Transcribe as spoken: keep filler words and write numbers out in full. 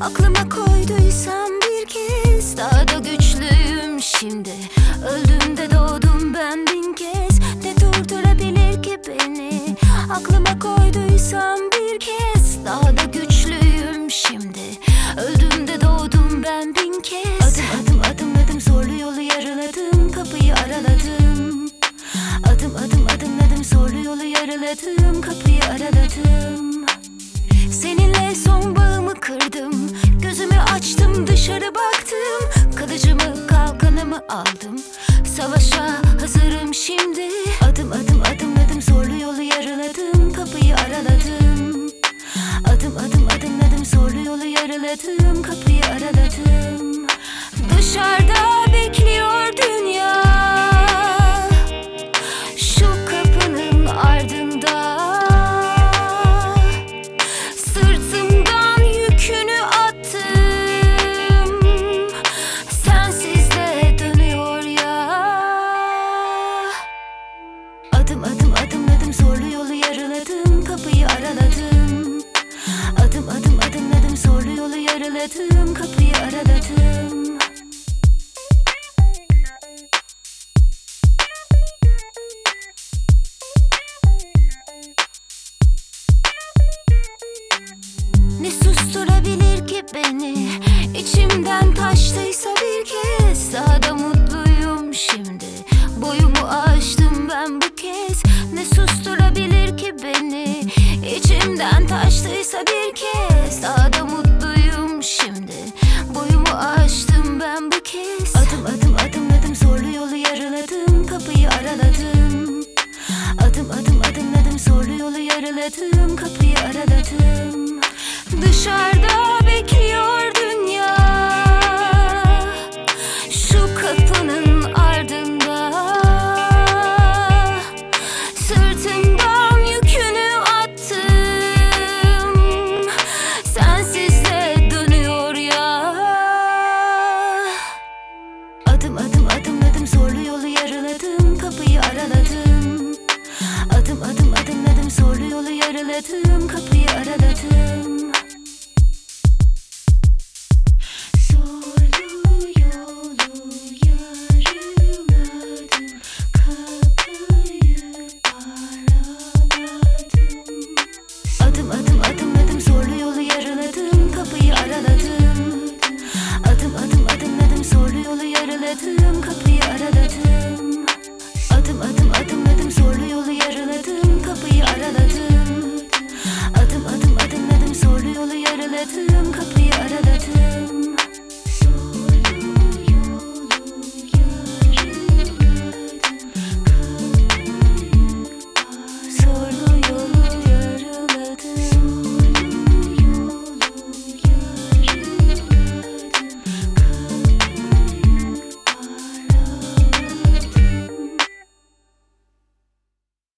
Aklıma koyduysam bir kez, daha da güçlüyüm şimdi. Öldüğümde doğdum ben bin kez, ne durdurabilir ki beni? Aklıma koyduysam bir kez, daha da güçlüyüm şimdi. Öldüğümde doğdum ben bin kez. Adım adım adım adım zorlu yolu yarıladım, kapıyı araladım. Adım adım adım adım zorlu yolu yarıladım, kapıyı araladım. Seninle son bağımı kırdım, gözümü açtım, dışarı baktım. Kılıcımı kalkanımı aldım, savaşa hazırım şimdi. Adım adım adım adım zorlu yolu yarıladım, kapıyı araladım. Adım adım adım adım zorlu yolu yarıladım, kapıyı araladım. Dışarıda bekliyor dünya, şu kapının ardında. Sırtımdan yükünü attım, sensiz de dönüyor ya. Adım adım adım adım zorlu yolu yarıladım, kapıyı araladım. Adım adım adım adım zorlu yolu yarıladım, kapıyı araladım. Ne susturabilir ki beni? İçimden taştıysa bir kez, daha da mutluyum şimdi. Boyumu aştım ben bu kez. Ne susturabilir ki beni? İçimden taştıysa bir kez, daha da mutluyum şimdi. Boyumu aştım ben bu kez. Adım adım adım adım zorlu yolu yarıladım, kapıyı araladım. Adım adım adım adım zorlu yolu yarıladım, kapıyı araladım. Dışarıda bekliyor dünya, şu kapının ardında. Sırtımdan yükünü attım, sensiz de dönüyor ya. Adım adım adım adım zorlu yolu yarıladım, kapıyı araladım. Adım adım adım adım zorlu yolu yarıladım, kapıyı araladım.